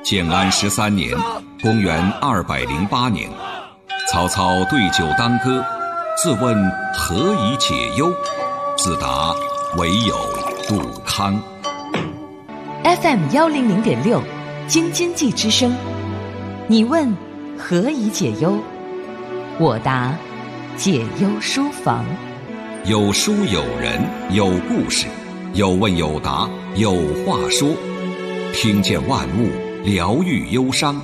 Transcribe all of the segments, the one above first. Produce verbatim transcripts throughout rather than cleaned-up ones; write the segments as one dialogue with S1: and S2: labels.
S1: 建安十三年，公元二百零八年，曹操对酒当歌，自问何以解忧，自答唯有杜康。
S2: F M 幺零零点六，京津冀之声。你问何以解忧，我答解忧书房。
S1: 有书有人有故事，有问有答有话说，听见万物，疗愈忧伤。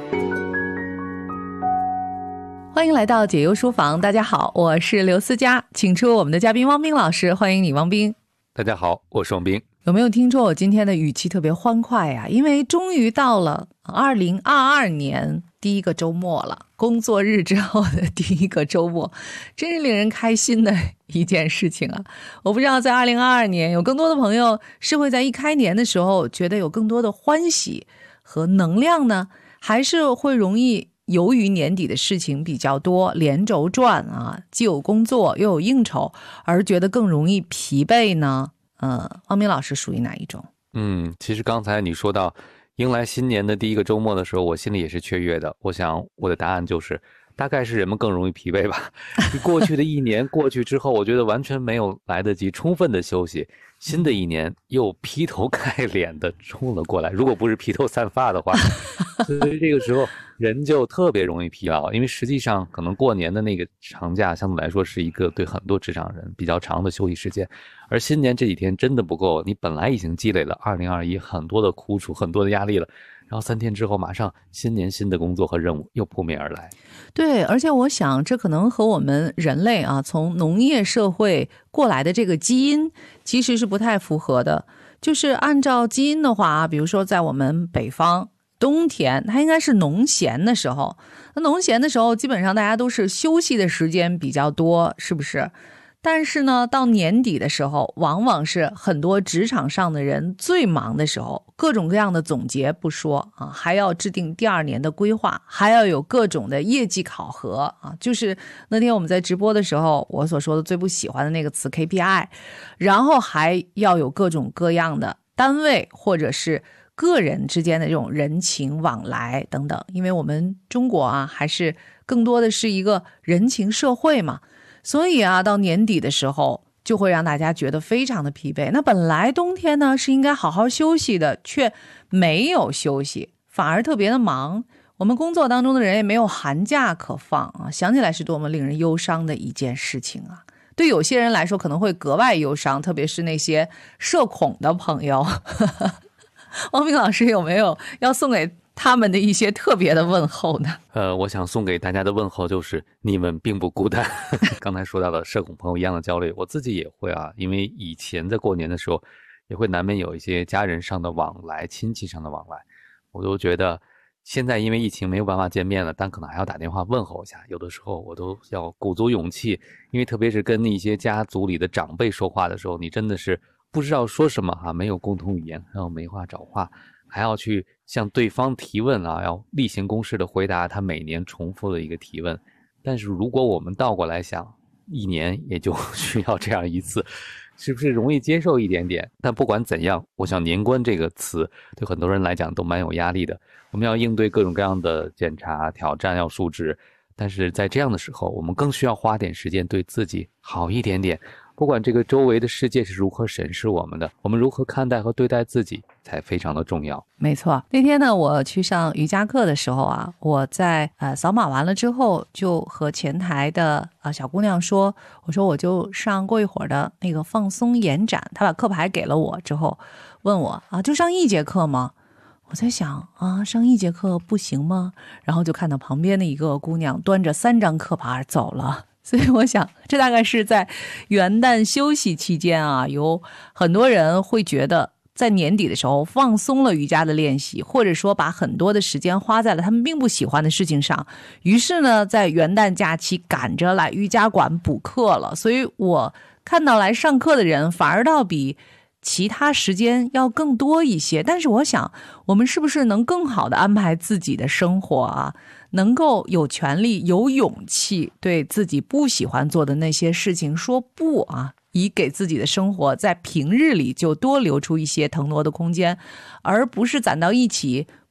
S2: 欢迎来到解忧书房，大家好，我是刘思佳，请出我们的嘉宾汪斌老师，欢迎你汪斌。
S3: 大家好，我是汪斌。
S2: 有没有听出我今天的语气特别欢快呀？因为终于到了二零二二年第一个周末了，工作日之后的第一个周末，真是令人开心的一件事情啊！我不知道在二零二二年有更多的朋友是会在一开年的时候觉得有更多的欢喜和能量呢，还是会容易由于年底的事情比较多，连轴转啊，既有工作又有应酬，而觉得更容易疲惫呢？呃，汪明老师属于哪一种？
S3: 嗯，其实刚才你说到迎来新年的第一个周末的时候，我心里也是雀跃的。我想我的答案就是大概是人们更容易疲惫吧。过去的一年过去之后，我觉得完全没有来得及充分的休息，新的一年又劈头盖脸的冲了过来，如果不是披头散发的话，所以这个时候人就特别容易疲劳。因为实际上可能过年的那个长假相对来说是一个对很多职场人比较长的休息时间，而新年这几天真的不够，你本来已经积累了二零二一很多的苦楚，很多的压力了，然后三天之后马上新年新的工作和任务又扑面而来。
S2: 对，而且我想这可能和我们人类啊从农业社会过来的这个基因其实是不太符合的。就是按照基因的话，比如说在我们北方冬天它应该是农闲的时候，那农闲的时候基本上大家都是休息的时间比较多，是不是？但是呢，到年底的时候，往往是很多职场上的人最忙的时候，各种各样的总结不说啊，还要制定第二年的规划，还要有各种的业绩考核啊。就是那天我们在直播的时候，我所说的最不喜欢的那个词 K P I， 然后还要有各种各样的单位或者是个人之间的这种人情往来等等。因为我们中国啊，还是更多的是一个人情社会嘛。所以啊，到年底的时候就会让大家觉得非常的疲惫。那本来冬天呢是应该好好休息的，却没有休息，反而特别的忙。我们工作当中的人也没有寒假可放啊，想起来是多么令人忧伤的一件事情啊。对有些人来说可能会格外忧伤，特别是那些社恐的朋友。汪明老师有没有要送给他们的一些特别的问候呢？
S3: 呃，我想送给大家的问候就是你们并不孤单。刚才说到的社恐朋友一样的焦虑，我自己也会啊，因为以前在过年的时候也会难免有一些家人上的往来，亲戚上的往来，我都觉得现在因为疫情没有办法见面了，但可能还要打电话问候一下，有的时候我都要鼓足勇气，因为特别是跟一些家族里的长辈说话的时候，你真的是不知道说什么啊，没有共同语言，然后没话找话，还要去向对方提问啊，要例行公事的回答他每年重复的一个提问。但是如果我们倒过来想，一年也就需要这样一次，是不是容易接受一点点？但不管怎样，我想年关这个词对很多人来讲都蛮有压力的，我们要应对各种各样的检查挑战，要述职，但是在这样的时候我们更需要花点时间对自己好一点点。不管这个周围的世界是如何审视我们的，我们如何看待和对待自己才非常的重要。
S2: 没错，那天呢我去上瑜伽课的时候啊，我在呃扫码完了之后就和前台的呃小姑娘说，我说我就上过一会儿的那个放松延展，她把课牌给了我之后问我啊，就上一节课吗？我在想啊，上一节课不行吗？然后就看到旁边的一个姑娘端着三张课牌走了。所以我想这大概是在元旦休息期间啊，有很多人会觉得在年底的时候放松了瑜伽的练习，或者说把很多的时间花在了他们并不喜欢的事情上，于是呢在元旦假期赶着来瑜伽馆补课了。所以我看到来上课的人反而倒比其他时间要更多一些。但是我想我们是不是能更好的安排自己的生活啊，能够有权利有勇气对自己不喜欢做的那些事情说不啊，以给自己的生活在平日里就多留出一些腾挪的空间，而不是攒到一起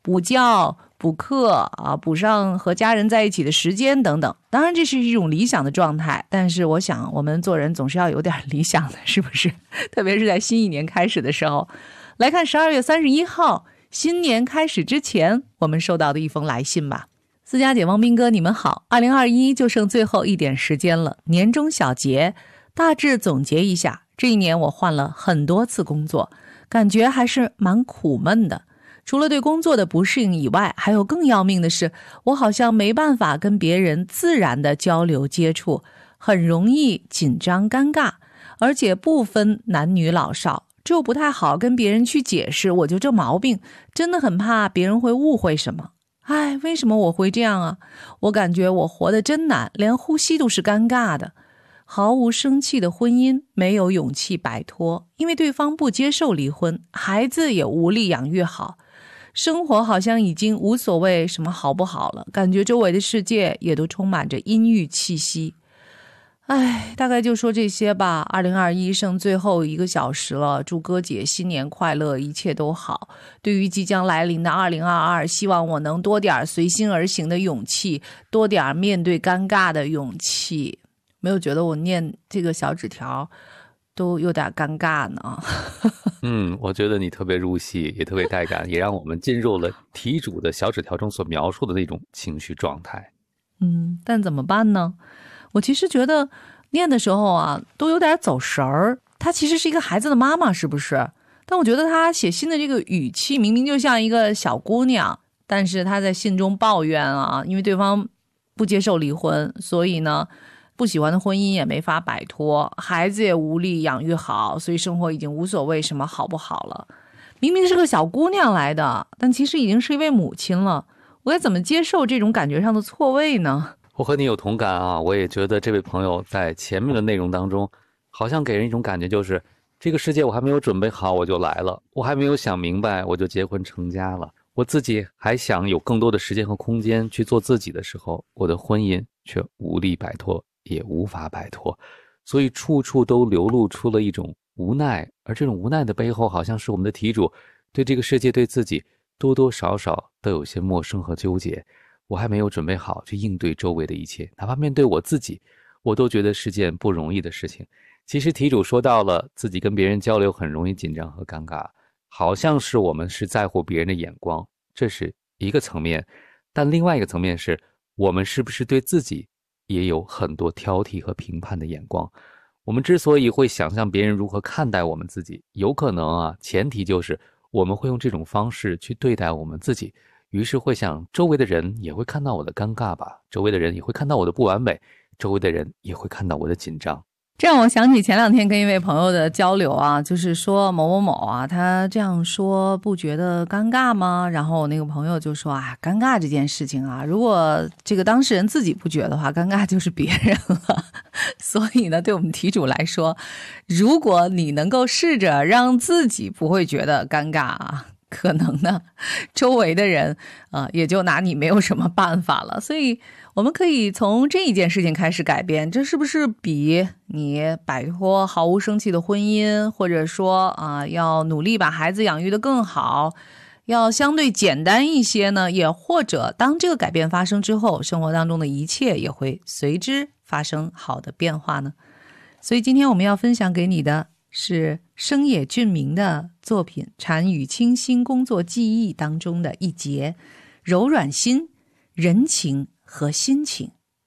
S2: 补觉、补课啊，补上和家人在一起的时间等等。当然这是一种理想的状态，但是我想我们做人总是要有点理想的，是不是？特别是在新一年开始的时候。来看十二月三十一号新年开始之前我们收到的一封来信吧。思佳姐、汪斌哥，你们好，二零二一就剩最后一点时间了，年终小结，大致总结一下，这一年我换了很多次工作，感觉还是蛮苦闷的。除了对工作的不适应以外，还有更要命的是，我好像没办法跟别人自然的交流接触，很容易紧张尴尬，而且不分男女老少，这又不太好跟别人去解释，我就这毛病，真的很怕别人会误会什么。哎，为什么我会这样啊？我感觉我活得真难，连呼吸都是尴尬的。毫无生气的婚姻，没有勇气摆脱，因为对方不接受离婚，孩子也无力养育好。生活好像已经无所谓什么好不好了，感觉周围的世界也都充满着阴郁气息。哎，大概就说这些吧。二零二一剩最后一个小时了，祝哥姐新年快乐，一切都好。对于即将来临的二零二二，希望我能多点随心而行的勇气，多点面对尴尬的勇气。没有觉得我念这个小纸条都有点尴尬呢？
S3: 嗯，我觉得你特别入戏，也特别带感，也让我们进入了题主的小纸条中所描述的那种情绪状态。
S2: 嗯，但怎么办呢？我其实觉得念的时候啊，都有点走神儿。她其实是一个孩子的妈妈，是不是？但我觉得她写信的这个语气明明就像一个小姑娘，但是她在信中抱怨啊，因为对方不接受离婚，所以呢，不喜欢的婚姻也没法摆脱，孩子也无力养育好，所以生活已经无所谓什么好不好了。明明是个小姑娘来的，但其实已经是一位母亲了。我该怎么接受这种感觉上的错位呢？
S3: 我和你有同感啊，我也觉得这位朋友在前面的内容当中，好像给人一种感觉，就是这个世界我还没有准备好我就来了，我还没有想明白我就结婚成家了，我自己还想有更多的时间和空间去做自己的时候，我的婚姻却无力摆脱，也无法摆脱，所以处处都流露出了一种无奈，而这种无奈的背后，好像是我们的题主对这个世界对自己多多少少都有些陌生和纠结。我还没有准备好去应对周围的一切，哪怕面对我自己，我都觉得是件不容易的事情。其实题主说到了自己跟别人交流很容易紧张和尴尬，好像是我们是在乎别人的眼光，这是一个层面，但另外一个层面是我们是不是对自己也有很多挑剔和评判的眼光。我们之所以会想象别人如何看待我们自己，有可能啊，前提就是我们会用这种方式去对待我们自己，于是会想周围的人也会看到我的尴尬吧，周围的人也会看到我的不完美，周围的人也会看到我的紧张。
S2: 这让我想起前两天跟一位朋友的交流啊，就是说某某某啊，他这样说不觉得尴尬吗？然后我那个朋友就说啊，尴尬这件事情啊，如果这个当事人自己不觉得的话，尴尬就是别人了。所以呢，对我们题主来说，如果你能够试着让自己不会觉得尴尬啊，可能呢，周围的人啊、呃，也就拿你没有什么办法了。所以我们可以从这一件事情开始改变，这是不是比你摆脱毫无生气的婚姻，或者说啊、呃，要努力把孩子养育得更好，要相对简单一些呢？也或者当这个改变发生之后，生活当中的一切也会随之发生好的变化呢？所以今天我们要分享给你的是生野俊明的作品《禅与清新工作记忆》当中的一节，柔软心、人情和心情。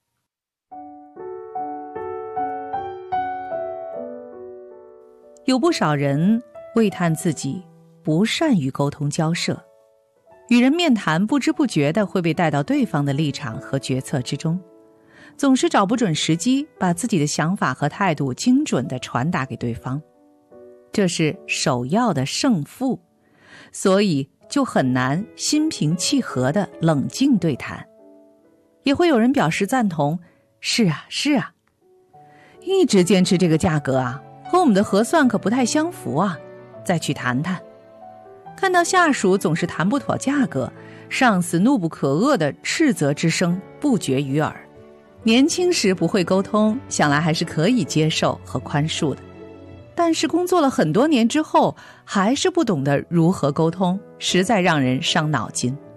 S2: 有不少人喟叹自己不善于沟通交涉，与人面谈不知不觉地会被带到对方的立场和决策之中，总是找不准时机把自己的想法和态度精准地传达给对方，这是首要的胜负，所以就很难心平气和地冷静对谈。也会有人表示赞同，是啊是啊，一直坚持这个价格啊，和我们的核算可不太相符啊，再去谈谈。看到下属总是谈不妥价格，上司怒不可遏的斥责之声不绝于耳。年轻时不会沟通，想来还是可以接受和宽恕的，但是工作了很多年之后，还是不懂得如何沟通，实在让人伤脑筋。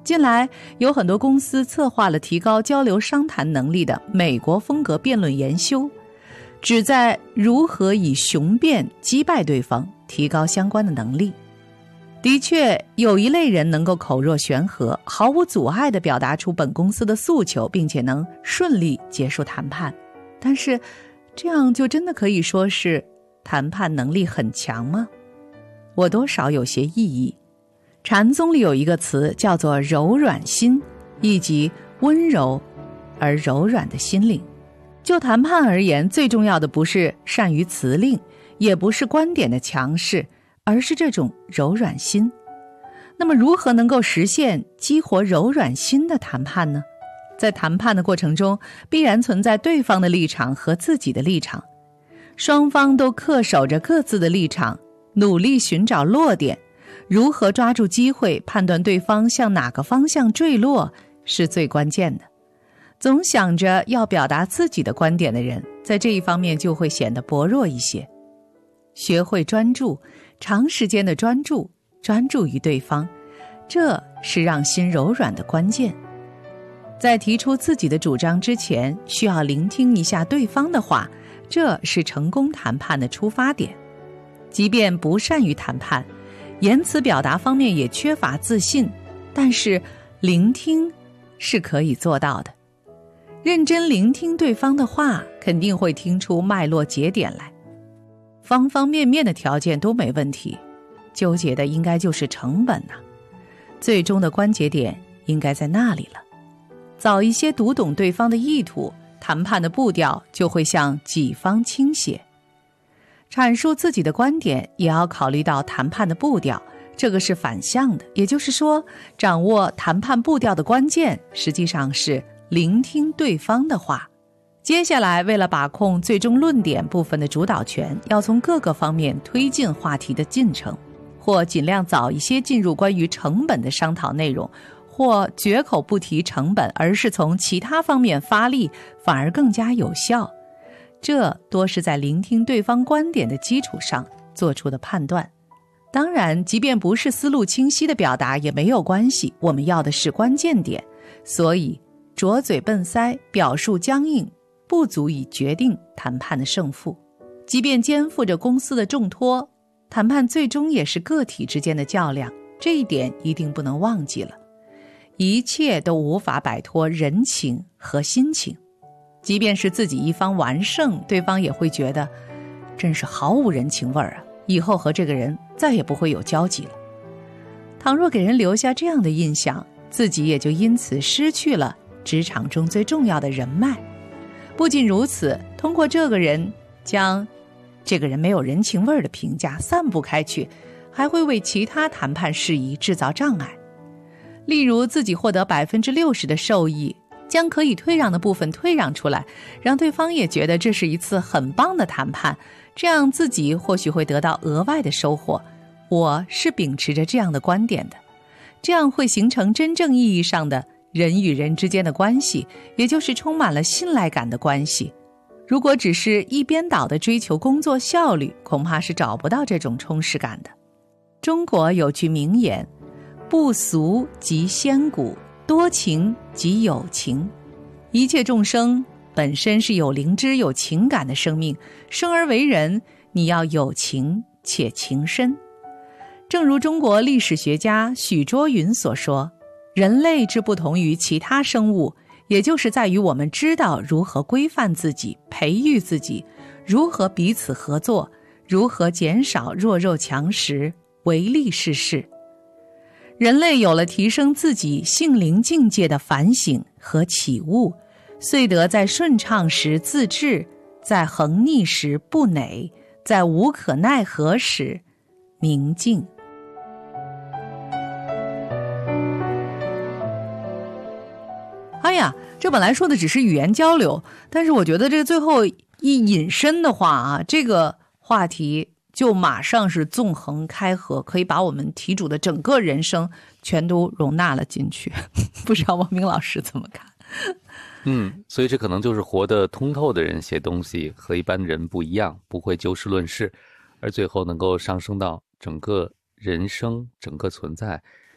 S2: 近来有很多公司策划了提高交流商谈能力的美国风格辩论研修，旨在如何以雄辩击败对方，提高相关的能力。的确，有一类人能够口若悬河，毫无阻碍地表达出本公司的诉求，并且能顺利结束谈判。但是，这样就真的可以说是谈判能力很强吗？我多少有些异议。禅宗里有一个词叫做柔软心，意即温柔而柔软的心灵。就谈判而言，最重要的不是善于辞令，也不是观点的强势，而是这种柔软心。那么如何能够实现激活柔软心的谈判呢？在谈判的过程中，必然存在对方的立场和自己的立场，双方都恪守着各自的立场，努力寻找落点，如何抓住机会，判断对方向哪个方向坠落，是最关键的。总想着要表达自己的观点的人，在这一方面就会显得薄弱一些。学会专注，长时间的专注，专注于对方，这是让心柔软的关键。在提出自己的主张之前，需要聆听一下对方的话，这是成功谈判的出发点。即便不善于谈判，言辞表达方面也缺乏自信，但是聆听是可以做到的。认真聆听对方的话，肯定会听出脉络节点来。方方面面的条件都没问题，纠结的应该就是成本啊。最终的关节点应该在那里了。早一些读懂对方的意图，谈判的步调就会向己方倾斜。阐述自己的观点也要考虑到谈判的步调，这个是反向的。也就是说，掌握谈判步调的关键实际上是聆听对方的话。接下来，为了把控最终论点部分的主导权，要从各个方面推进话题的进程，或尽量早一些进入关于成本的商讨内容，或绝口不提成本，而是从其他方面发力，反而更加有效。这多是在聆听对方观点的基础上做出的判断。当然，即便不是思路清晰的表达也没有关系，我们要的是关键点。所以拙嘴笨腮，表述僵硬，不足以决定谈判的胜负。即便肩负着公司的重托，谈判最终也是个体之间的较量，这一点一定不能忘记了。一切都无法摆脱人情和心情，即便是自己一方完胜，对方也会觉得真是毫无人情味儿啊，以后和这个人再也不会有交集了。倘若给人留下这样的印象，自己也就因此失去了职场中最重要的人脉。不仅如此，通过这个人将这个人没有人情味儿的评价散布开去，还会为其他谈判事宜制造障碍。例如自己获得 百分之六十 的受益，将可以退让的部分退让出来，让对方也觉得这是一次很棒的谈判，这样自己或许会得到额外的收获。我是秉持着这样的观点的，这样会形成真正意义上的人与人之间的关系，也就是充满了信赖感的关系。如果只是一边倒地追求工作效率，恐怕是找不到这种充实感的。中国有句名言，不俗即仙骨，多情即有情。一切众生本身是有灵知有情感的生命，生而为人，你要有情且情深。正如中国历史学家许倬云所说，人类之不同于其他生物，也就是在于我们知道如何规范自己，培育自己，如何彼此合作，如何减少弱肉强食，唯利是事。人类有了提升自己性灵境界的反省和启悟，遂得在顺畅时自治，在横逆时不馁，在无可奈何时宁静。哎呀，这本来说的只是语言交流，但是我觉得这个最后一引申的话啊，这个话题就马上是纵横开合，可以把我们题主的整个人生全都容纳了进去。不知道王明老师怎么看？
S3: 嗯，所以这可能就是活得通透的人写东西和一般人不一样，不会就事论事，而最后能够上升到整个人生、整个存在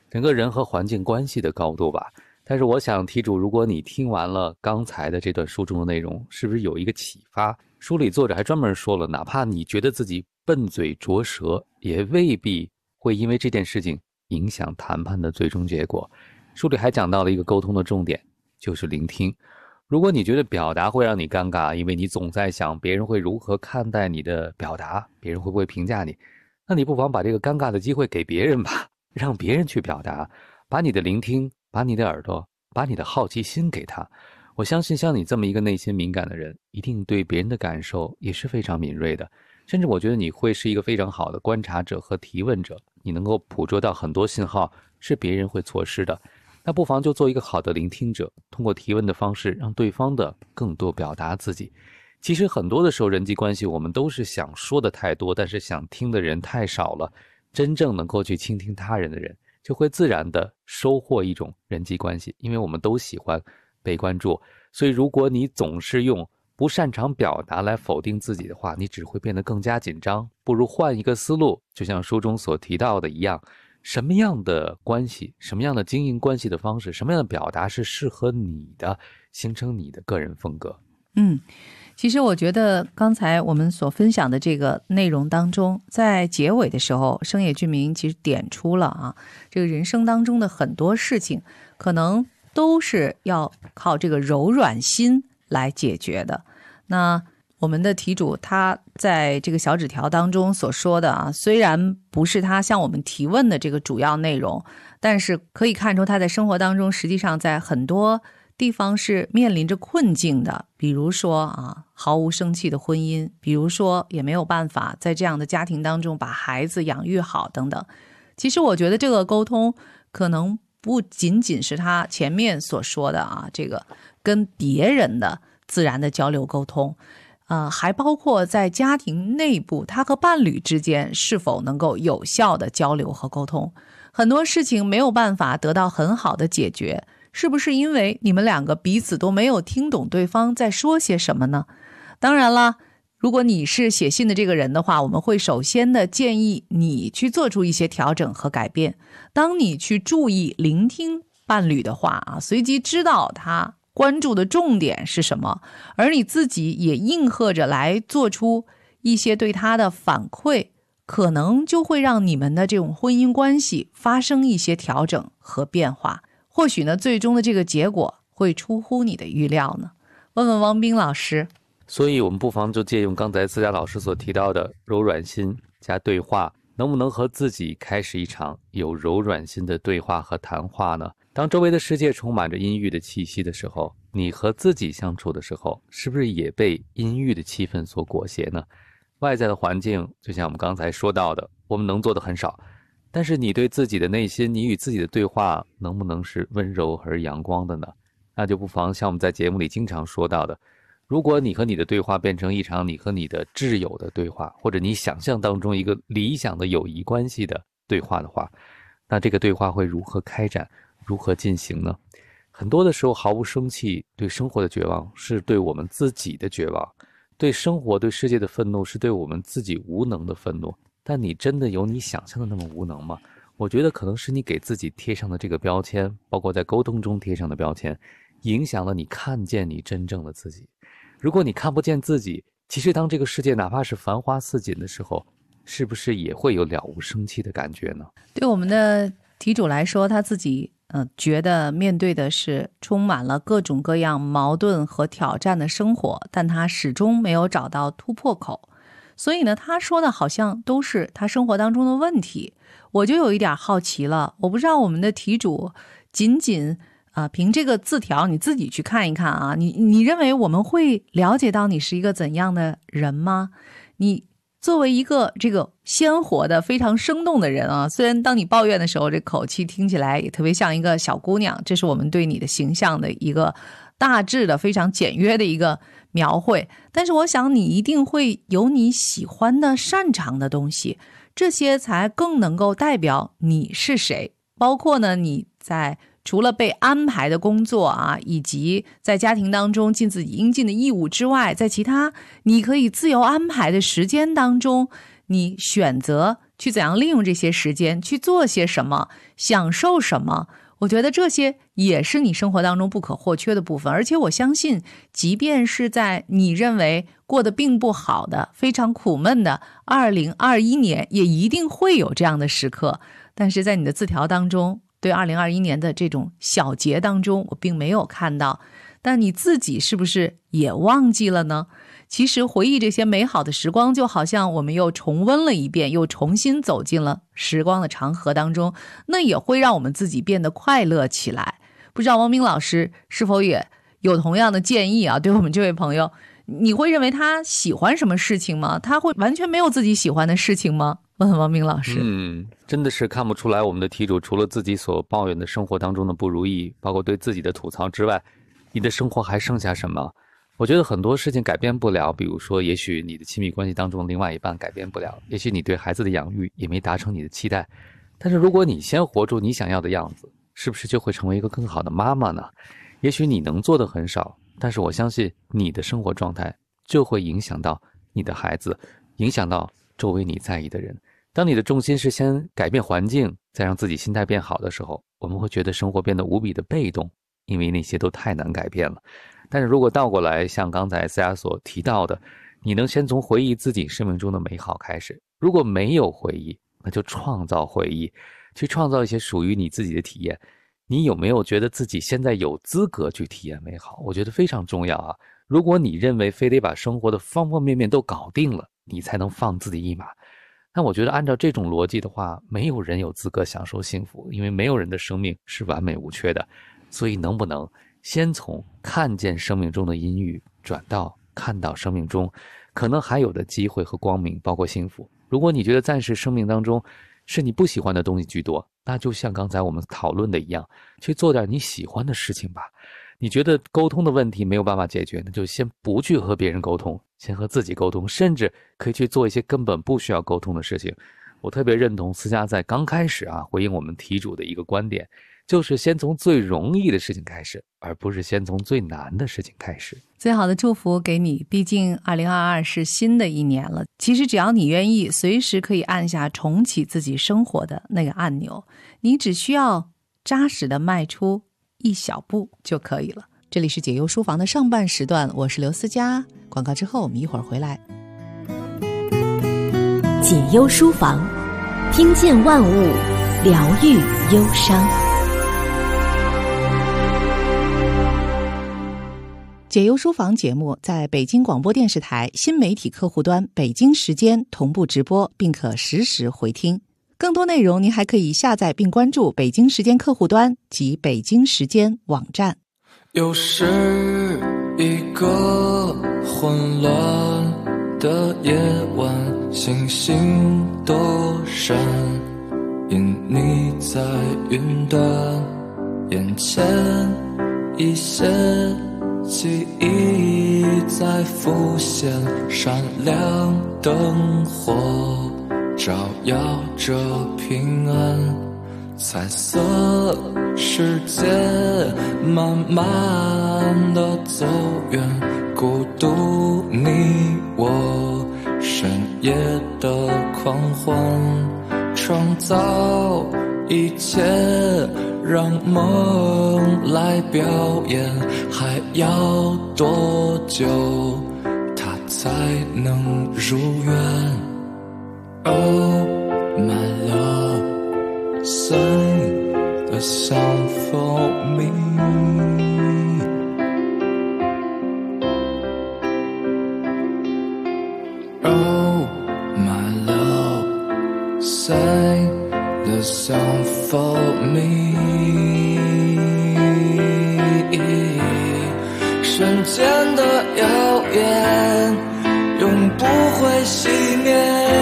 S3: 整个人和环境关系的高度吧。但是我想题主，如果你听完了刚才的这段书中的内容，是不是有一个启发？书里作者还专门说了，哪怕你觉得自己笨嘴拙舌，也未必会因为这件事情影响谈判的最终结果。书里还讲到了一个沟通的重点，就是聆听。如果你觉得表达会让你尴尬，因为你总在想别人会如何看待你的表达，别人会不会评价你，那你不妨把这个尴尬的机会给别人吧，让别人去表达，把你的聆听，把你的耳朵，把你的好奇心给他。我相信像你这么一个内心敏感的人，一定对别人的感受也是非常敏锐的，甚至我觉得你会是一个非常好的观察者和提问者，你能够捕捉到很多信号是别人会错失的。那不妨就做一个好的聆听者，通过提问的方式让对方的更多表达自己。其实很多的时候人际关系我们都是想说的太多，但是想听的人太少了，真正能够去倾听他人的人就会自然的收获一种人际关系，因为我们都喜欢被关注。所以如果你总是用不擅长表达来否定自己的话，你只会变得更加紧张。不如换一个思路，就像书中所提到的一样，什么样的关系，什么样的经营关系的方式，什么样的表达是适合你的，形成你的个人风格。
S2: 嗯，其实我觉得刚才我们所分享的这个内容当中，在结尾的时候，生野俊明其实点出了啊，这个人生当中的很多事情可能都是要靠这个柔软心来解决的。那我们的题主他在这个小纸条当中所说的啊，虽然不是他向我们提问的这个主要内容，但是可以看出他在生活当中实际上在很多地方是面临着困境的，比如说啊，毫无生气的婚姻，比如说也没有办法在这样的家庭当中把孩子养育好等等。其实我觉得这个沟通可能不仅仅是他前面所说的啊，这个跟别人的自然的交流沟通，呃，还包括在家庭内部，他和伴侣之间是否能够有效的交流和沟通。很多事情没有办法得到很好的解决，是不是因为你们两个彼此都没有听懂对方在说些什么呢？当然了，如果你是写信的这个人的话，我们会首先的建议你去做出一些调整和改变。当你去注意聆听伴侣的话啊，随即知道他关注的重点是什么，而你自己也应和着来做出一些对他的反馈，可能就会让你们的这种婚姻关系发生一些调整和变化。或许呢，最终的这个结果会出乎你的预料呢。问问汪斌老师。
S3: 所以我们不妨就借用刚才思佳老师所提到的柔软心加对话，能不能和自己开始一场有柔软心的对话和谈话呢？当周围的世界充满着阴郁的气息的时候，你和自己相处的时候，是不是也被阴郁的气氛所裹挟呢？外在的环境就像我们刚才说到的，我们能做的很少，但是你对自己的内心，你与自己的对话能不能是温柔而阳光的呢？那就不妨像我们在节目里经常说到的，如果你和你的对话变成一场你和你的挚友的对话，或者你想象当中一个理想的友谊关系的对话的话，那这个对话会如何开展，如何进行呢？很多的时候毫无生气，对生活的绝望是对我们自己的绝望，对生活对世界的愤怒是对我们自己无能的愤怒。但你真的有你想象的那么无能吗？我觉得可能是你给自己贴上的这个标签，包括在沟通中贴上的标签，影响了你看见你真正的自己。如果你看不见自己，其实当这个世界哪怕是繁花似锦的时候，是不是也会有了无生气的感觉呢？
S2: 对我们的题主来说，他自己呃觉得面对的是充满了各种各样矛盾和挑战的生活，但他始终没有找到突破口。所以呢，他说的好像都是他生活当中的问题。我就有一点好奇了，我不知道我们的题主仅仅啊、呃，凭这个字条你自己去看一看啊，你你认为我们会了解到你是一个怎样的人吗？你作为一个这个鲜活的非常生动的人啊，虽然当你抱怨的时候这口气听起来也特别像一个小姑娘，这是我们对你的形象的一个大致的非常简约的一个描绘，但是我想你一定会有你喜欢的擅长的东西，这些才更能够代表你是谁。包括呢，你在除了被安排的工作啊，以及在家庭当中尽自己应尽的义务之外，在其他你可以自由安排的时间当中，你选择去怎样利用这些时间，去做些什么，享受什么。我觉得这些也是你生活当中不可或缺的部分，而且我相信，即便是在你认为过得并不好的、非常苦闷的二零二一年，也一定会有这样的时刻。但是在你的字条当中，对二零二一年的这种小节当中，我并没有看到。但你自己是不是也忘记了呢？其实回忆这些美好的时光，就好像我们又重温了一遍，又重新走进了时光的长河当中，那也会让我们自己变得快乐起来。不知道汪明老师是否也有同样的建议啊？对我们这位朋友，你会认为他喜欢什么事情吗？他会完全没有自己喜欢的事情吗？问问汪明老师。
S3: 嗯，真的是看不出来我们的题主除了自己所抱怨的生活当中的不如意，包括对自己的吐槽之外，你的生活还剩下什么？我觉得很多事情改变不了，比如说也许你的亲密关系当中另外一半改变不了，也许你对孩子的养育也没达成你的期待，但是如果你先活出你想要的样子，是不是就会成为一个更好的妈妈呢？也许你能做的很少，但是我相信你的生活状态就会影响到你的孩子，影响到周围你在意的人。当你的重心是先改变环境，再让自己心态变好的时候，我们会觉得生活变得无比的被动，因为那些都太难改变了。但是如果倒过来，像刚才思雅所提到的，你能先从回忆自己生命中的美好开始，如果没有回忆，那就创造回忆，去创造一些属于你自己的体验。你有没有觉得自己现在有资格去体验美好？我觉得非常重要啊！如果你认为非得把生活的方方面面都搞定了，你才能放自己一马，那我觉得按照这种逻辑的话，没有人有资格享受幸福，因为没有人的生命是完美无缺的。所以能不能先从看见生命中的阴郁，转到看到生命中可能还有的机会和光明，包括幸福。如果你觉得暂时生命当中是你不喜欢的东西居多，那就像刚才我们讨论的一样，去做点你喜欢的事情吧。你觉得沟通的问题没有办法解决，那就先不去和别人沟通，先和自己沟通，甚至可以去做一些根本不需要沟通的事情。我特别认同思佳在刚开始啊回应我们题主的一个观点，就是先从最容易的事情开始，而不是先从最难的事情开始。
S2: 最好的祝福给你，毕竟二零二二是新的一年了。其实只要你愿意，随时可以按下重启自己生活的那个按钮，你只需要扎实的迈出一小步就可以了。这里是解忧书房的上半时段，我是刘思佳。广告之后我们一会儿回来。
S4: 解忧书房，听见万物，疗愈忧伤。
S2: 解忧书房节目在北京广播电视台新媒体客户端北京时间同步直播，并可实时回听。更多内容您还可以下载并关注北京时间客户端及北京时间网站。
S5: 又是一个混乱的夜晚，星星都闪，因你在云端，眼前一些记忆在浮现，闪亮灯火照耀着平安，彩色世界慢慢地走远，孤独你我深夜的狂欢，创造一切让梦来表演，还要多久它才能如愿？ Oh my love, sing a song for me. Oh my love, sing the song for me. 瞬间的耀眼永不会熄灭，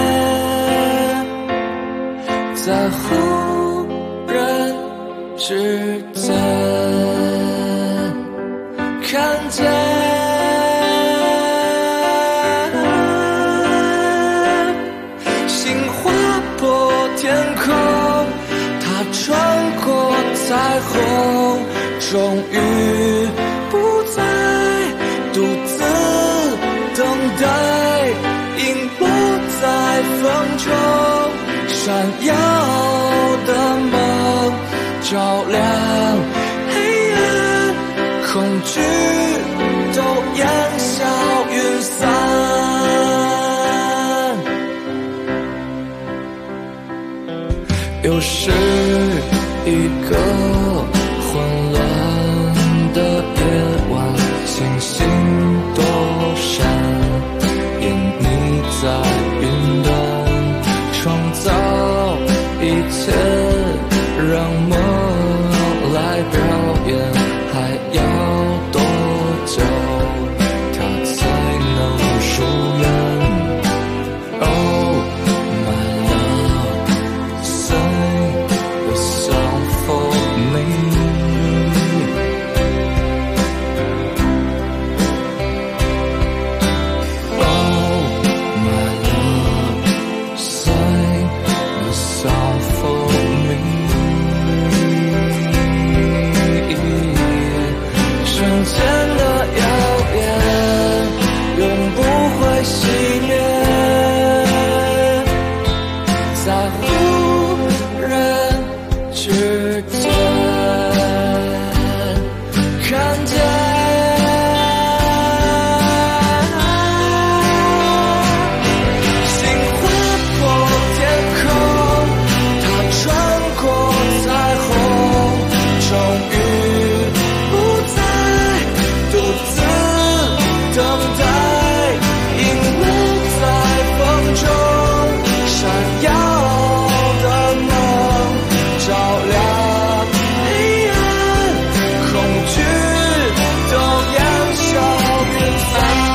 S5: 在忽然之间看见星划破天空，它穿过彩虹，终于不再独自等待，影落在风中， 闪耀的梦，照亮黑暗，恐惧都烟消云散。又是一个混乱的夜晚，星星躲闪，眼你在云端创造一切，让梦来表演，还要多久它才能疏远？ Oh my love, sing a song for me. Oh my love, sing a song for me. 瞬间的遥远，永不会熄灭，在忽然之间看见，心划破天空，它穿过彩虹，终于不再独自等待，因为在风中闪耀的梦，照亮黑暗，恐惧都烟消云散。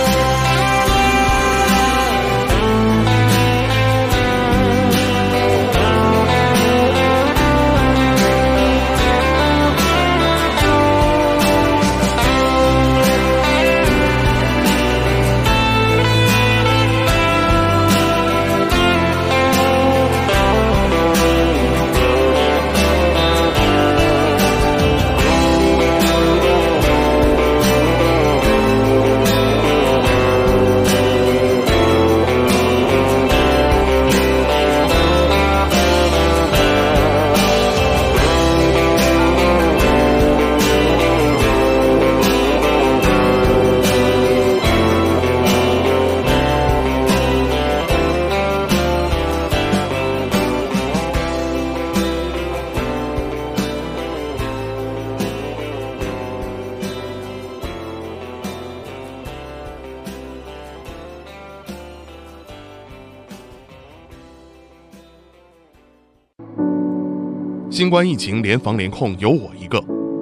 S6: 新冠疫情联防联控有我一个，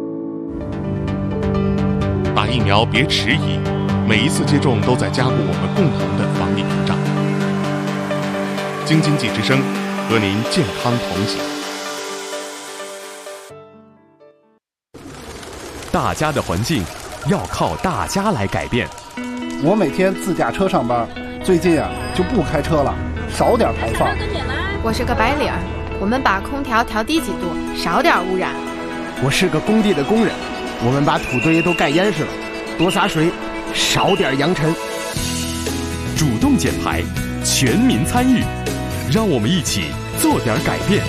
S6: 打疫苗别迟疑，每一次接种都在加固我们共同的防疫屏障。京津冀之声和您健康同行。
S7: 大家的环境要靠大家来改变。
S8: 我每天自驾车上班，最近啊就不开车了，少点排放。
S9: 我是个白领，我们把空调调低几度，少点污染。
S10: 我是个工地的工人，我们把土堆都盖严实了，多洒水，少点扬尘。
S7: 主动减排，全民参与，让我们一起做点改变。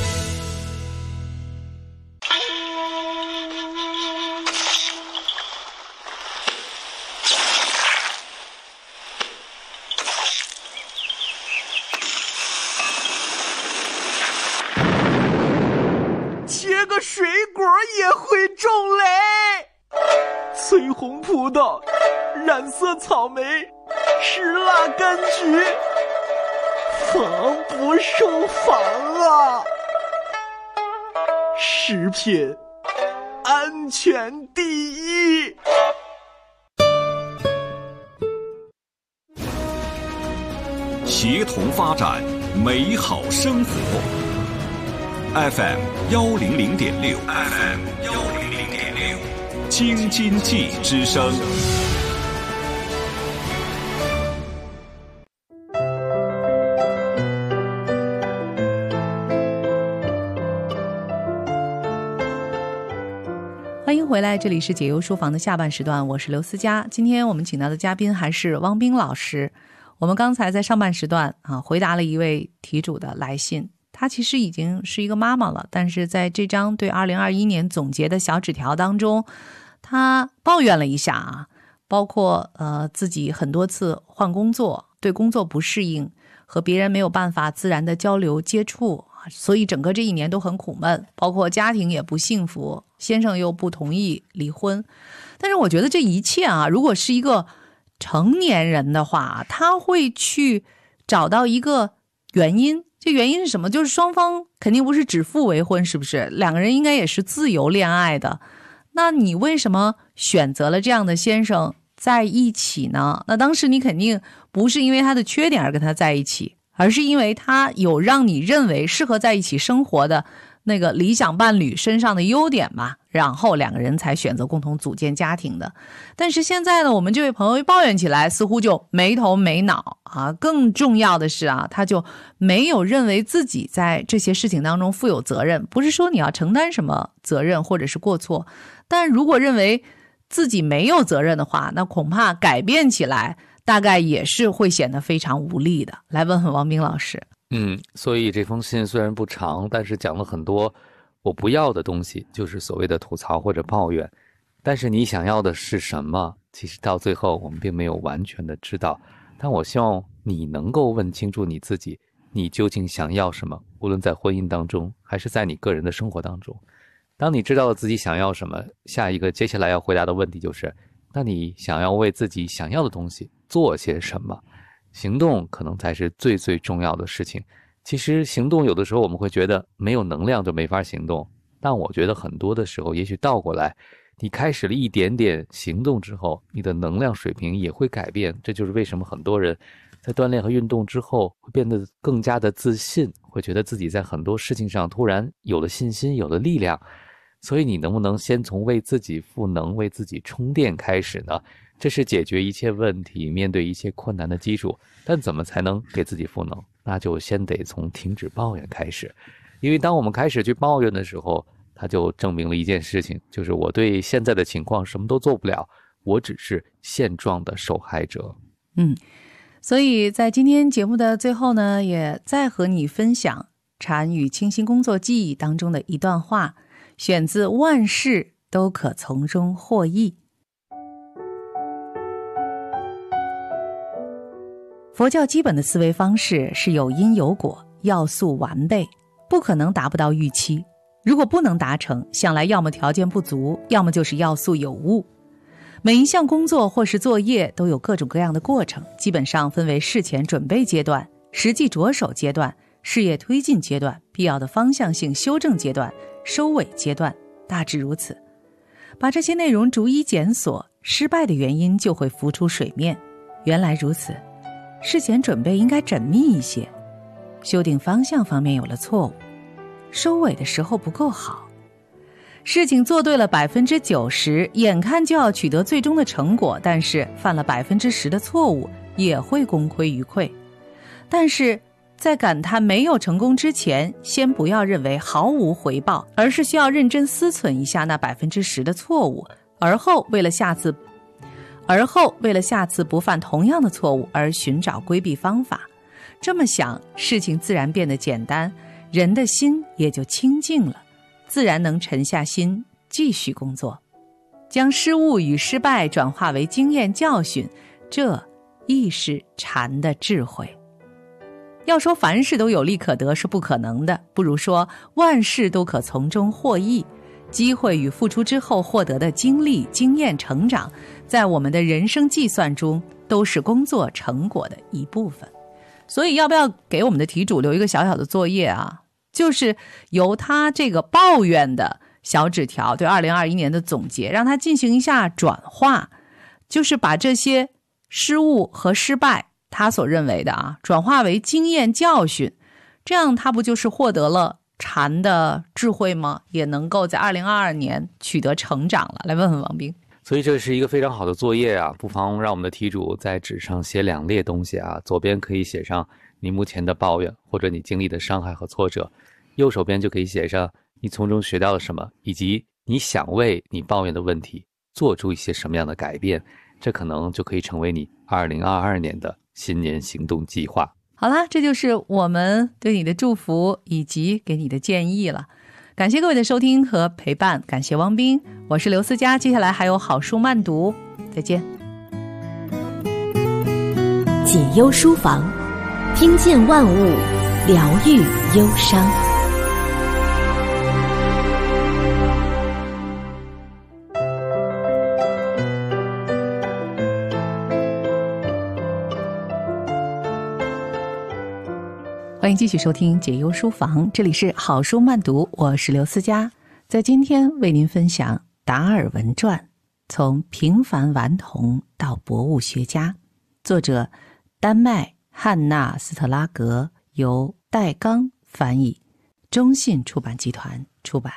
S11: 切个水果也会中雷，翠红葡萄，染色草莓，石蜡柑橘，防不胜防啊！食品安全第一。
S1: 协同发展，美好生活。F M 幺零零点六 ，F M 幺零零点六，京津冀之声。
S2: 欢迎回来，这里是解忧书房的下半时段，我是刘思佳。今天我们请到的嘉宾还是汪斌老师。我们刚才在上半时段啊，回答了一位题主的来信。 她其实已经是一个妈妈了，但是在这张对二零二一年总结的小纸条当中，她抱怨了一下啊，包括呃自己很多次换工作，对工作不适应，和别人没有办法自然的交流接触，所以整个这一年都很苦闷，包括家庭也不幸福，先生又不同意离婚。但是我觉得这一切啊，如果是一个成年人的话，他会去找到一个原因。这原因是什么？就是双方肯定不是指腹为婚，是不是？两个人应该也是自由恋爱的。那你为什么选择了这样的先生在一起呢？那当时你肯定不是因为他的缺点而跟他在一起，而是因为他有让你认为适合在一起生活的那个理想伴侣身上的优点嘛，然后两个人才选择共同组建家庭的。但是现在呢，我们这位朋友一抱怨起来似乎就没头没脑啊。更重要的是啊，他就没有认为自己在这些事情当中负有责任。不是说你要承担什么责任或者是过错，但如果认为自己没有责任的话，那恐怕改变起来大概也是会显得非常无力的。来问问王斌老师。
S3: 嗯，所以这封信虽然不长，但是讲了很多我不要的东西，就是所谓的吐槽或者抱怨。但是你想要的是什么？其实到最后我们并没有完全的知道。但我希望你能够问清楚你自己，你究竟想要什么，无论在婚姻当中，还是在你个人的生活当中。当你知道了自己想要什么，下一个接下来要回答的问题就是，那你想要为自己想要的东西做些什么？行动可能才是最最重要的事情。其实行动有的时候我们会觉得没有能量就没法行动，但我觉得很多的时候也许倒过来，你开始了一点点行动之后，你的能量水平也会改变。这就是为什么很多人在锻炼和运动之后会变得更加的自信，会觉得自己在很多事情上突然有了信心，有了力量。所以你能不能先从为自己赋能，为自己充电开始呢？这是解决一切问题，面对一切困难的基础。但怎么才能给自己赋能？那就先得从停止抱怨开始。因为当我们开始去抱怨的时候，它就证明了一件事情，就是我对现在的情况什么都做不了，我只是现状的受害者。
S2: 嗯，所以在今天节目的最后呢，也再和你分享禅与清新工作记忆当中的一段话，选自万事都可从中获益。佛教基本的思维方式是有因有果，要素完备，不可能达不到预期。如果不能达成，向来要么条件不足，要么就是要素有误。每一项工作或是作业都有各种各样的过程，基本上分为事前准备阶段、实际着手阶段、事业推进阶段、必要的方向性修正阶段、收尾阶段，大致如此。把这些内容逐一检索，失败的原因就会浮出水面。原来如此，事前准备应该缜密一些，修订方向方面有了错误，收尾的时候不够好，事情做对了百分之九十，眼看就要取得最终的成果，但是犯了百分之十的错误，也会功亏一篑。但是在感叹没有成功之前，先不要认为毫无回报，而是需要认真思忖一下那百分之十的错误，而后为了下次而后为了下次不犯同样的错误而寻找规避方法。这么想，事情自然变得简单，人的心也就清净了，自然能沉下心继续工作。将失误与失败转化为经验教训，这亦是禅的智慧。要说凡事都有利可得是不可能的，不如说万事都可从中获益。机会与付出之后获得的经历、经验、成长，在我们的人生计算中都是工作成果的一部分。所以要不要给我们的题主留一个小小的作业啊？就是由他这个抱怨的小纸条对二零二一年的总结，让他进行一下转化，就是把这些失误和失败他所认为的啊，转化为经验教训，这样他不就是获得了禅的智慧吗？也能够在二零二二年取得成长了。来问问王斌。
S3: 所以这是一个非常好的作业啊，不妨让我们的题主在纸上写两列东西啊，左边可以写上你目前的抱怨或者你经历的伤害和挫折，右手边就可以写上你从中学到了什么，以及你想为你抱怨的问题做出一些什么样的改变，这可能就可以成为你二零二二年的新年行动计划。
S2: 好啦，这就是我们对你的祝福以及给你的建议了。感谢各位的收听和陪伴，感谢汪斌，我是刘思佳，接下来还有好书慢读，再见。
S4: 解忧书房，听见万物，疗愈忧伤。
S2: 欢迎继续收听解忧书房，这里是好书慢读，我是刘思佳，在今天为您分享达尔文传，从平凡顽童到博物学家，作者丹麦汉娜斯特拉格，由戴刚翻译，中信出版集团出版。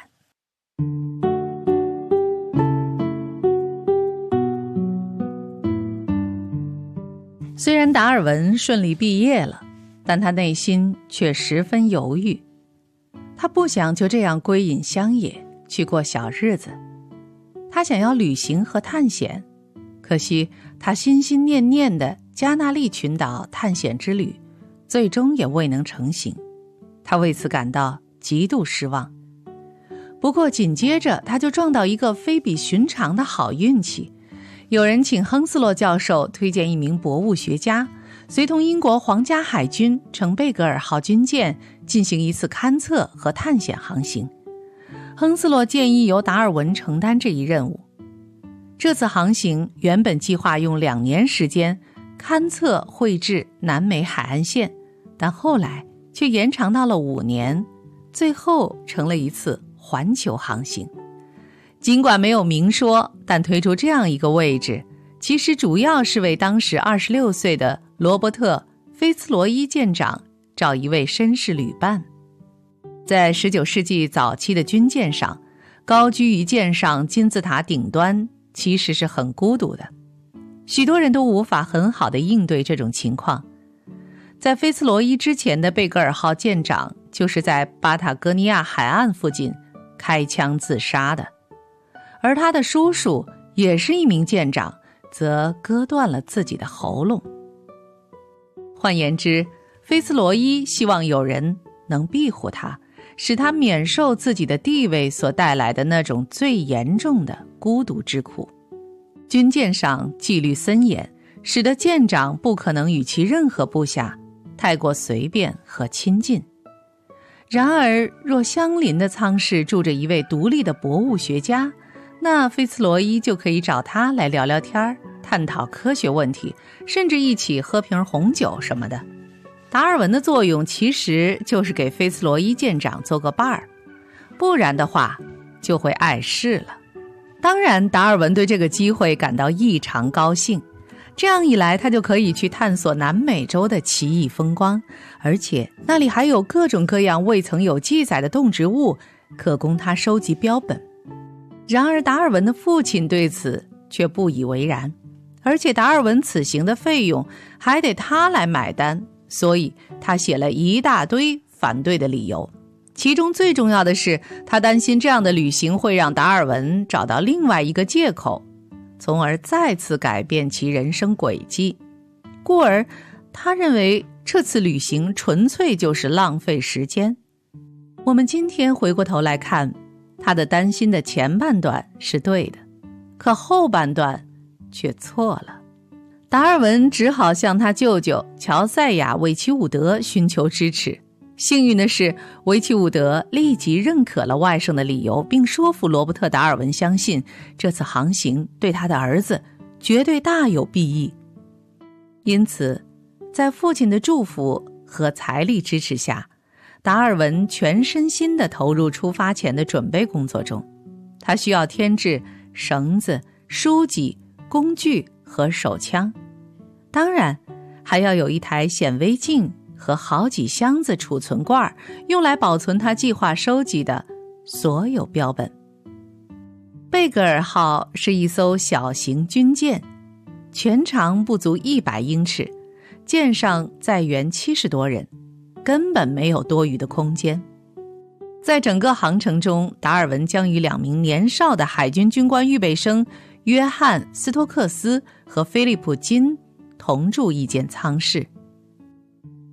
S2: 虽然达尔文顺利毕业了，但他内心却十分犹豫。他不想就这样归隐乡野，去过小日子。他想要旅行和探险，可惜他心心念念的加那利群岛探险之旅，最终也未能成行。他为此感到极度失望。不过紧接着他就撞到一个非比寻常的好运气，有人请亨斯洛教授推荐一名博物学家，随同英国皇家海军乘贝格尔号军舰进行一次勘测和探险航行。亨斯洛建议由达尔文承担这一任务。这次航行原本计划用两年时间勘测绘制南美海岸线，但后来却延长到了五年，最后成了一次环球航行。尽管没有明说，但推出这样一个位置，其实主要是为当时二十六岁的罗伯特·菲茨罗伊舰长找一位绅士旅伴。在十九世纪早期的军舰上，高居于舰上金字塔顶端其实是很孤独的，许多人都无法很好地应对这种情况。在菲茨罗伊之前的贝格尔号舰长就是在巴塔哥尼亚海岸附近开枪自杀的，而他的叔叔也是一名舰长，则割断了自己的喉咙。换言之，菲茨罗伊希望有人能庇护他，使他免受自己的地位所带来的那种最严重的孤独之苦。军舰上纪律森严，使得舰长不可能与其任何部下太过随便和亲近。然而，若相邻的舱室住着一位独立的博物学家，那菲茨罗伊就可以找他来聊聊天，探讨科学问题，甚至一起喝瓶红酒什么的。达尔文的作用其实就是给菲茨罗伊舰长做个伴儿，不然的话就会碍事了。当然，达尔文对这个机会感到异常高兴，这样一来他就可以去探索南美洲的奇异风光，而且那里还有各种各样未曾有记载的动植物可供他收集标本。然而达尔文的父亲对此却不以为然，而且达尔文此行的费用还得他来买单，所以他写了一大堆反对的理由。其中最重要的是，他担心这样的旅行会让达尔文找到另外一个借口，从而再次改变其人生轨迹。故而他认为这次旅行纯粹就是浪费时间。我们今天回过头来看，他的担心的前半段是对的，可后半段却错了。达尔文只好向他舅舅乔赛亚·韦奇伍德寻求支持。幸运的是，韦奇伍德立即认可了外甥的理由，并说服罗伯特·达尔文相信这次航行对他的儿子绝对大有裨益。因此，在父亲的祝福和财力支持下，达尔文全身心地投入出发前的准备工作中。他需要添置绳子、书籍、工具和手枪，当然还要有一台显微镜和好几箱子储存罐，用来保存他计划收集的所有标本。贝格尔号是一艘小型军舰，全长不足一百英尺，舰上载员七十多人，根本没有多余的空间。在整个航程中，达尔文将与两名年少的海军军官预备生约翰·斯托克斯和菲利普·金同住一间舱室。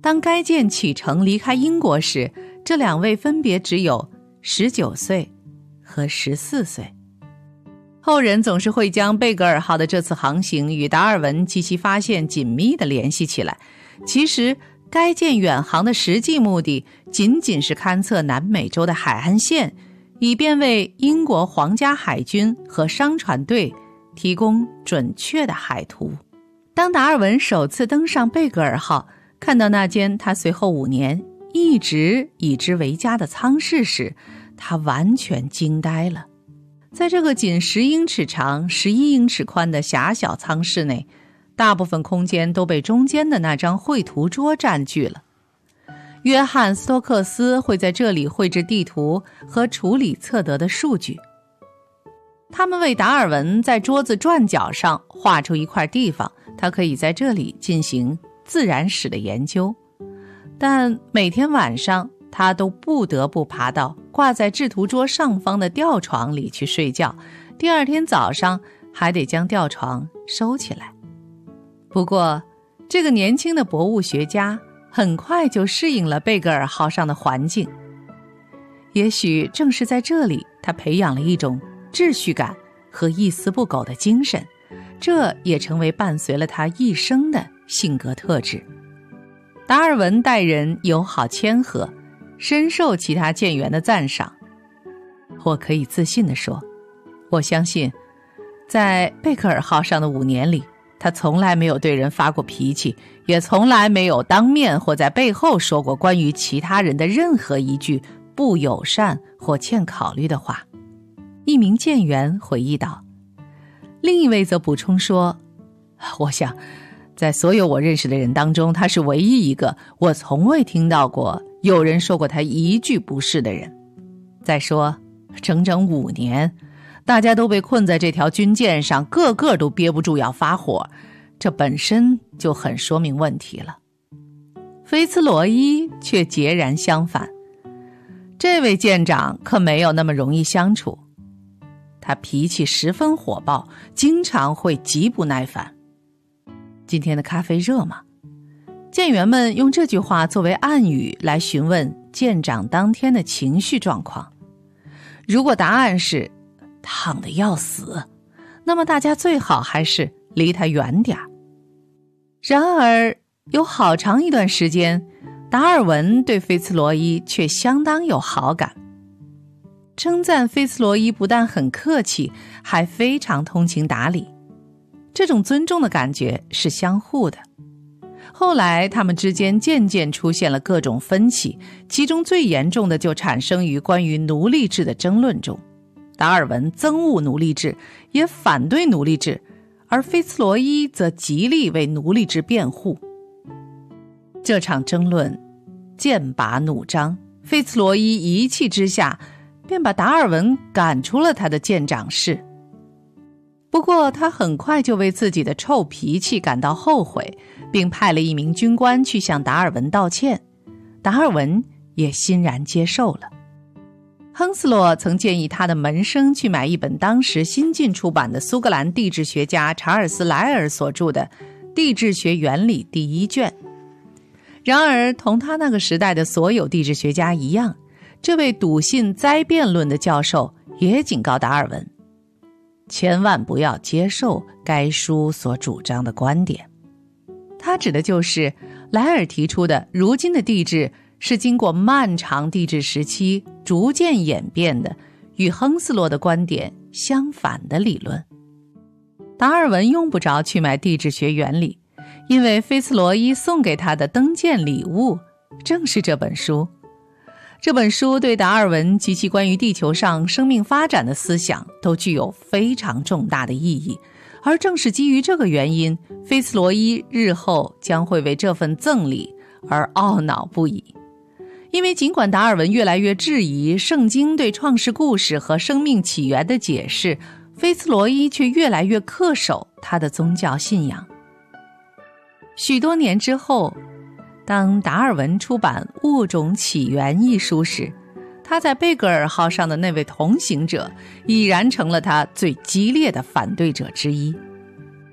S2: 当该舰启程离开英国时，这两位分别只有十九岁和十四岁。后人总是会将贝格尔号的这次航行与达尔文及其发现紧密地联系起来。其实该舰远航的实际目的仅仅是勘测南美洲的海岸线，以便为英国皇家海军和商船队提供准确的海图。当达尔文首次登上贝格尔号，看到那间他随后五年一直以之为家的舱室时，他完全惊呆了。在这个仅十英尺长、十一英尺宽的狭小舱室内，大部分空间都被中间的那张绘图桌占据了。约翰·斯托克斯会在这里绘制地图和处理测得的数据。他们为达尔文在桌子转角上画出一块地方，他可以在这里进行自然史的研究。但每天晚上他都不得不爬到挂在制图桌上方的吊床里去睡觉，第二天早上还得将吊床收起来。不过这个年轻的博物学家很快就适应了贝格尔号上的环境。也许正是在这里，他培养了一种秩序感和一丝不苟的精神，这也成为伴随了他一生的性格特质。达尔文待人友好谦和，深受其他舰员的赞赏。我可以自信地说，我相信在贝格尔号上的五年里，他从来没有对人发过脾气，也从来没有当面或在背后说过关于其他人的任何一句不友善或欠考虑的话。一名舰员回忆道。另一位则补充说，我想在所有我认识的人当中，他是唯一一个我从未听到过有人说过他一句不是的人。再说整整五年，大家都被困在这条军舰上，个个都憋不住要发火，这本身就很说明问题了。菲茨罗伊却截然相反，这位舰长可没有那么容易相处，他脾气十分火爆，经常会极不耐烦。今天的咖啡热吗？舰员们用这句话作为暗语来询问舰长当天的情绪状况。如果答案是烫得要死，那么大家最好还是离他远点。然而有好长一段时间，达尔文对菲茨罗伊却相当有好感，称赞菲茨罗伊不但很客气，还非常通情达理。这种尊重的感觉是相互的。后来他们之间渐渐出现了各种分歧，其中最严重的就产生于关于奴隶制的争论中。达尔文憎恶奴隶制，也反对奴隶制，而菲茨罗伊则极力为奴隶制辩护。这场争论剑拔弩张，菲茨罗伊一气之下便把达尔文赶出了他的舰长室。不过他很快就为自己的臭脾气感到后悔，并派了一名军官去向达尔文道歉，达尔文也欣然接受了。亨斯洛曾建议他的门生去买一本当时新近出版的苏格兰地质学家查尔斯·莱尔所著的《地质学原理》第一卷。然而同他那个时代的所有地质学家一样，这位笃信灾变论的教授也警告达尔文，千万不要接受该书所主张的观点。他指的就是莱尔提出的如今的地质是经过漫长地质时期逐渐演变的，与亨斯洛的观点相反的理论。达尔文用不着去买地质学原理，因为菲茨罗伊送给他的登舰礼物正是这本书。这本书对达尔文及其关于地球上生命发展的思想都具有非常重大的意义，而正是基于这个原因，菲茨罗伊日后将会为这份赠礼而懊恼不已。因为尽管达尔文越来越质疑圣经对创世故事和生命起源的解释，菲茨罗伊却越来越恪守他的宗教信仰。许多年之后，当达尔文出版《物种起源》一书时，他在贝格尔号上的那位同行者已然成了他最激烈的反对者之一。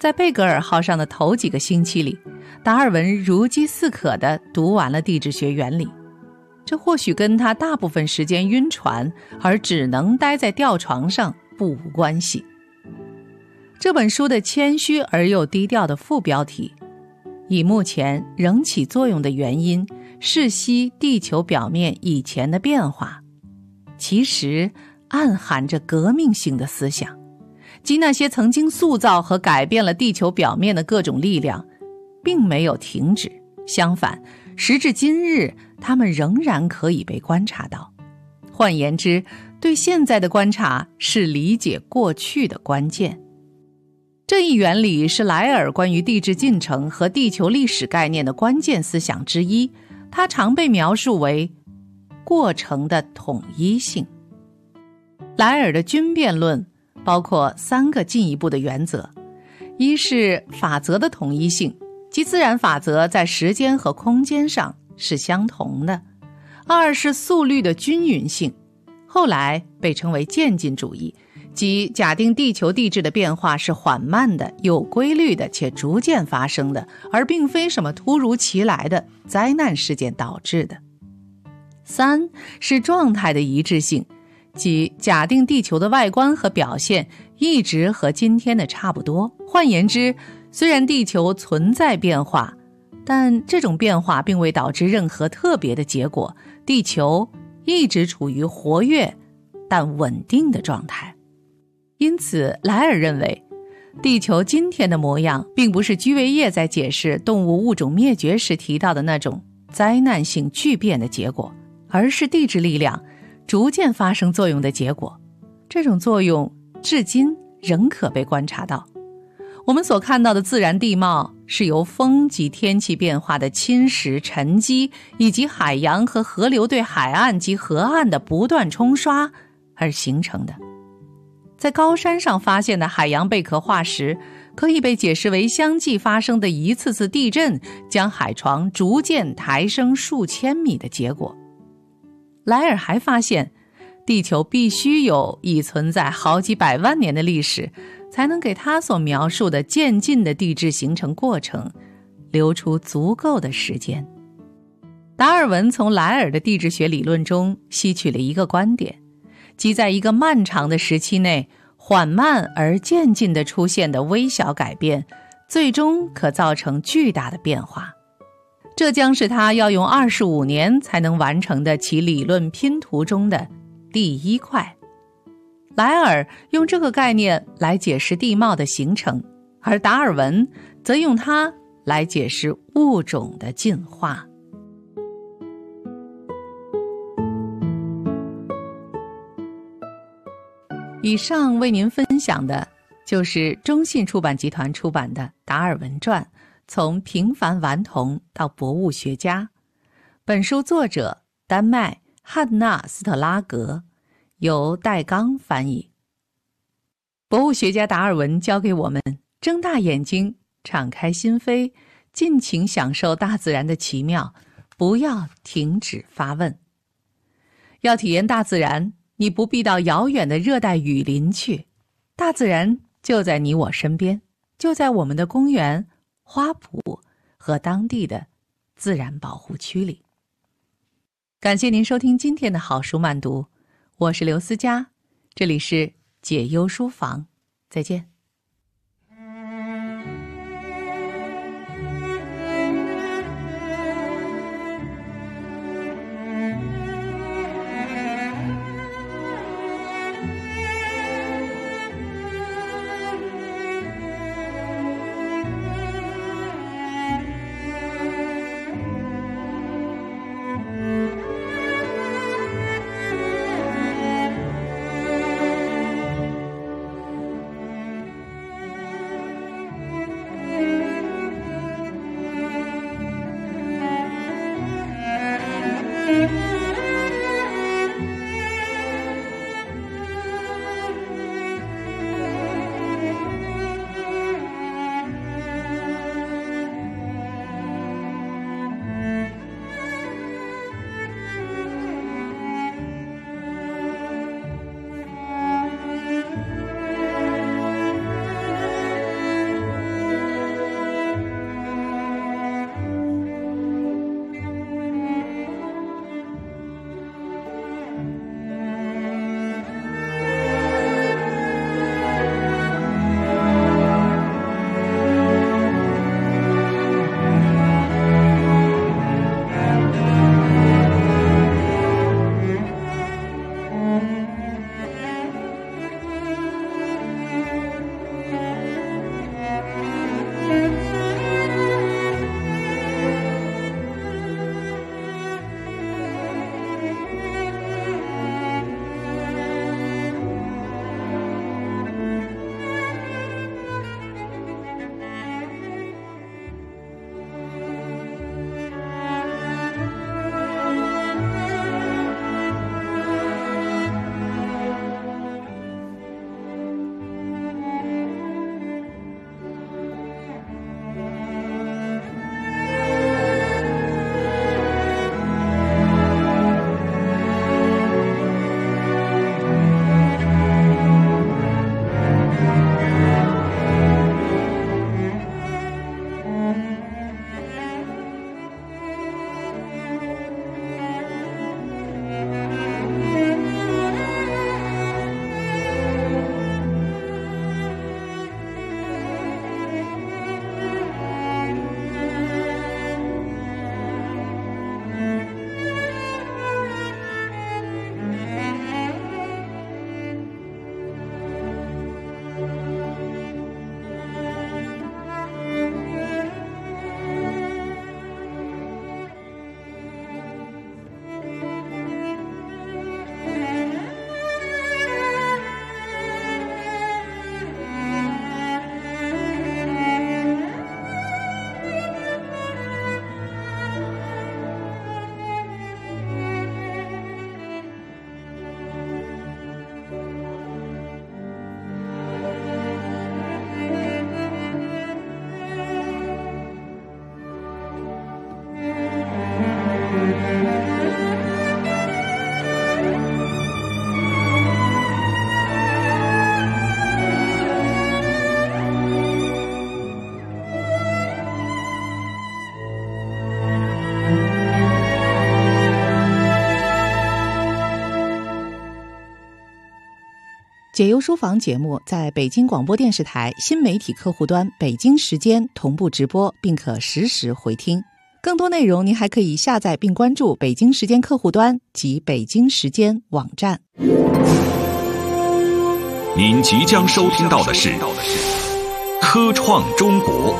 S2: 在贝格尔号上的头几个星期里，达尔文如饥似渴地读完了地质学原理。这或许跟他大部分时间晕船而只能待在吊床上不无关系。这本书的谦虚而又低调的副标题，以目前仍起作用的原因释析地球表面以前的变化，其实暗含着革命性的思想，即那些曾经塑造和改变了地球表面的各种力量并没有停止，相反，时至今日它们仍然可以被观察到。换言之，对现在的观察是理解过去的关键。这一原理是莱尔关于地质进程和地球历史概念的关键思想之一，它常被描述为过程的统一性。莱尔的均变论包括三个进一步的原则：一是法则的统一性，即自然法则在时间和空间上是相同的；二是速率的均匀性，后来被称为渐进主义，即假定地球地质的变化是缓慢的、有规律的且逐渐发生的，而并非什么突如其来的灾难事件导致的；三是状态的一致性，即假定地球的外观和表现一直和今天的差不多。换言之，虽然地球存在变化，但这种变化并未导致任何特别的结果，地球一直处于活跃但稳定的状态。因此，莱尔认为，地球今天的模样并不是居维叶在解释动物物种灭绝时提到的那种灾难性巨变的结果，而是地质力量逐渐发生作用的结果。这种作用至今仍可被观察到。我们所看到的自然地貌是由风及天气变化的侵蚀、沉积，以及海洋和河流对海岸及河岸的不断冲刷而形成的。在高山上发现的海洋贝壳化石可以被解释为相继发生的一次次地震将海床逐渐抬升数千米的结果。莱尔还发现，地球必须有已存在好几百万年的历史，才能给他所描述的渐进的地质形成过程留出足够的时间。达尔文从莱尔的地质学理论中吸取了一个观点，即在一个漫长的时期内，缓慢而渐进地出现的微小改变，最终可造成巨大的变化。这将是他要用二十五年才能完成的其理论拼图中的第一块。莱尔用这个概念来解释地貌的形成，而达尔文则用它来解释物种的进化。以上为您分享的就是中信出版集团出版的《达尔文传：从平凡顽童到博物学家》。本书作者丹麦汉娜·斯特拉格，由戴刚翻译。博物学家达尔文教给我们睁大眼睛，敞开心扉，尽情享受大自然的奇妙，不要停止发问。要体验大自然，你不必到遥远的热带雨林去，大自然就在你我身边，就在我们的公园、花圃和当地的自然保护区里。感谢您收听今天的好书慢读，我是刘思佳，这里是解忧书房，再见。 解忧书房节目在北京广播电视台新媒体客户端北京时间同步直播，并可实时回听。更多内容您还可以下载并关注北京时间客户端及北京时间网站。
S1: 您即将收听到的是科创中国。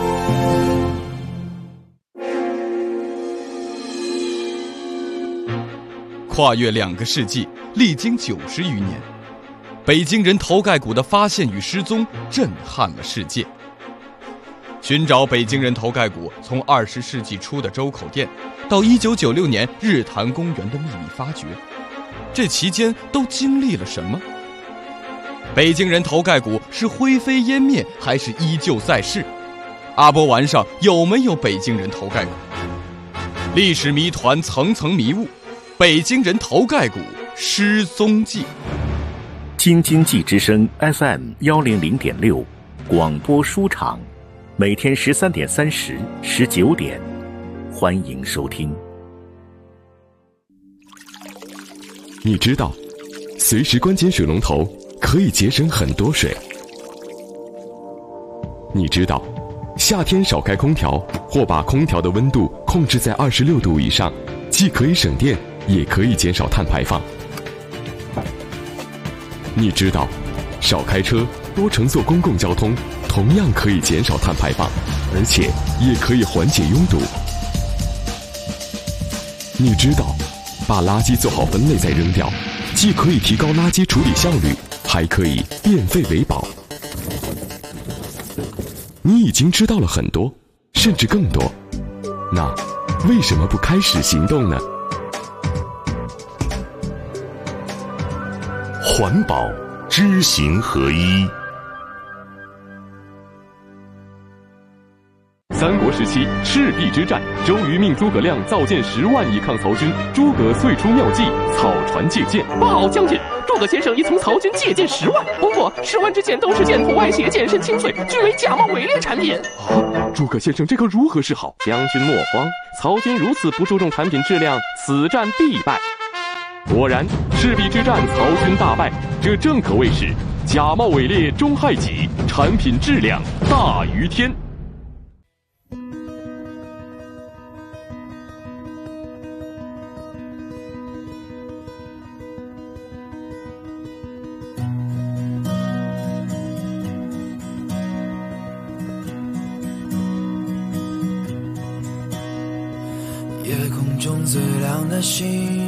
S7: 跨越两个世纪，历经九十余年，北京人头盖骨的发现与失踪震撼了世界。寻找北京人头盖骨，从二十世纪初的周口店，到一九九六年日坛公园的秘密发掘，这期间都经历了什么？北京人头盖骨是灰飞烟灭，还是依旧在世？阿波丸上有没有北京人头盖骨？历史谜团层层迷雾，北京人头盖骨失踪记。
S12: 京津冀之声 F M 幺零零点六广播书场，每天十三点三十、十九点，欢迎收听。
S13: 你知道，随时关紧水龙头可以节省很多水。你知道，夏天少开空调或把空调的温度控制在二十六度以上，既可以省电，也可以减少碳排放。你知道，少开车，多乘坐公共交通，同样可以减少碳排放，而且也可以缓解拥堵。你知道，把垃圾做好分类再扔掉，既可以提高垃圾处理效率，还可以变废为宝。你已经知道了很多，甚至更多，那为什么不开始行动呢？
S14: 环保知行合一。
S7: 三国时期赤壁之战，周瑜命诸葛亮造舰十万以抗曹军，诸葛遂出妙计，草船借箭。
S15: 不好，将军，诸葛先生已从曹军借箭十万，不过十万支箭都是箭头外泄、剑身清脆，均为假冒伪劣产品。
S7: 啊，诸葛先生这可如何是好？
S15: 将军莫慌，曹军如此不注重产品质量，此战必败。果然，赤壁之战曹军大败，这正可谓是假冒伪劣终害己，产品质量大于天。
S5: 夜空中最亮的星，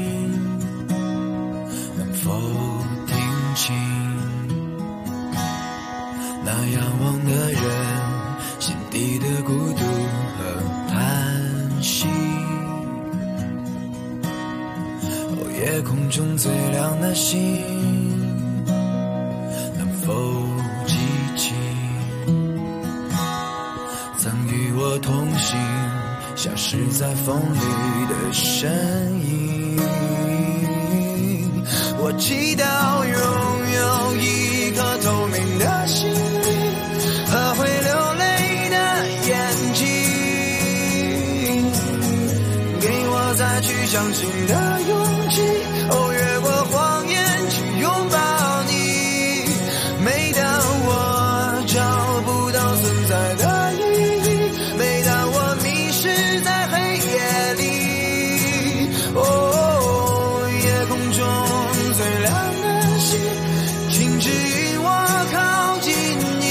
S5: 能否听清那仰望的人心底的孤独和叹息？哦，夜空中最亮的星，能否记起曾与我同行消失在风里的身影？我祈祷拥有一颗透明的心灵和会流泪的眼睛，给我再去相信的勇气，哦，越过谎言去拥抱你。每当我找不到存在的意义，每当我迷失在黑夜里，哦，夜空中最亮的星，请指引我靠近你。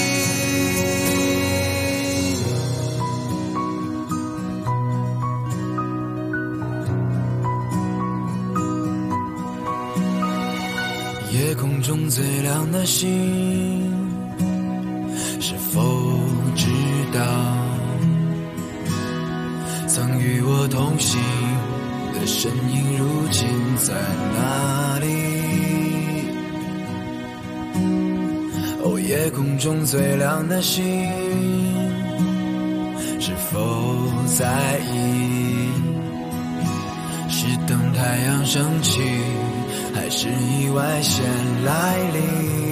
S5: 夜空中最亮的星，是否知道曾与我同行的身影如今在哪里？哦，夜空中最亮的星，是否在意？是等太阳升起，还是意外先来临？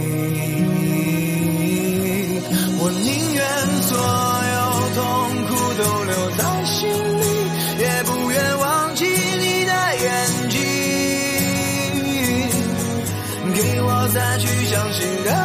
S5: 我宁愿所有痛苦都留在心里，也不愿忘记你的眼睛，给我再去相信的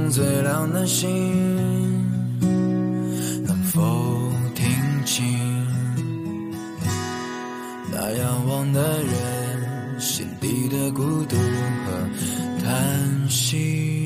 S5: 最亮的星，能否听清那仰望的人心底的孤独和叹息？